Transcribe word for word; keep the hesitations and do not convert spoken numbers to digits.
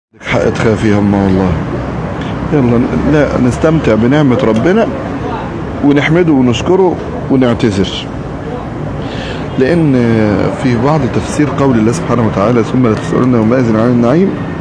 حق تخافي يما والله. يلا لا نستمتع بنعمة ربنا ونحمده ونشكره ونعتذر، لأن في بعض تفسير قول الله سبحانه وتعالى ثم لتسألن يومئذ عن النعيم